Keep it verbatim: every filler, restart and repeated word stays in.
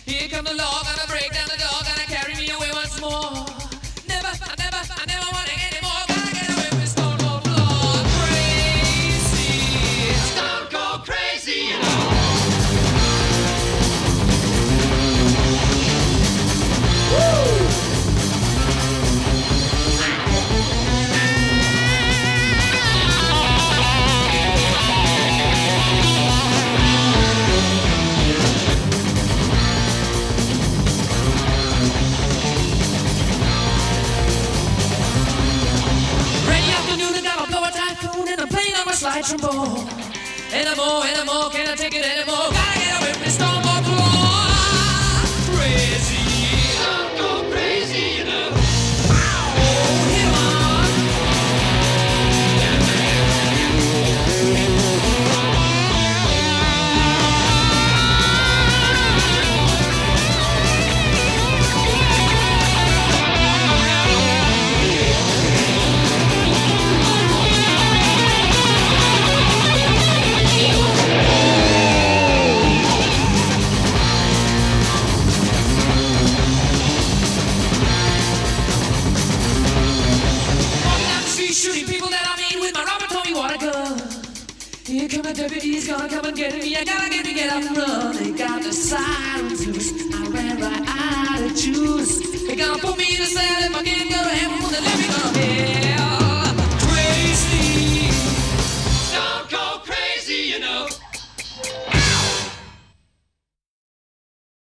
Here come the law, gonna break down the door, gonna carry me away once more. Never, I never, I never want it anymore. Gotta get away from this stone cold floor. Crazy, stone cold crazy, you know. Slide trombone. Anymore, anymore, can't I take it anymore? Gotta get away from this stone cold floor. Crazy, stone cold crazy, you know. Oh, hit 'em on. Shooting people that I mean with my Robert Tommy water gun. Here come the deputies, gonna come and get me. I gotta get me, get up and run. They got the sirens loose. I ran right out of juice. They gonna put me in a cell if I can't go to heaven when they let me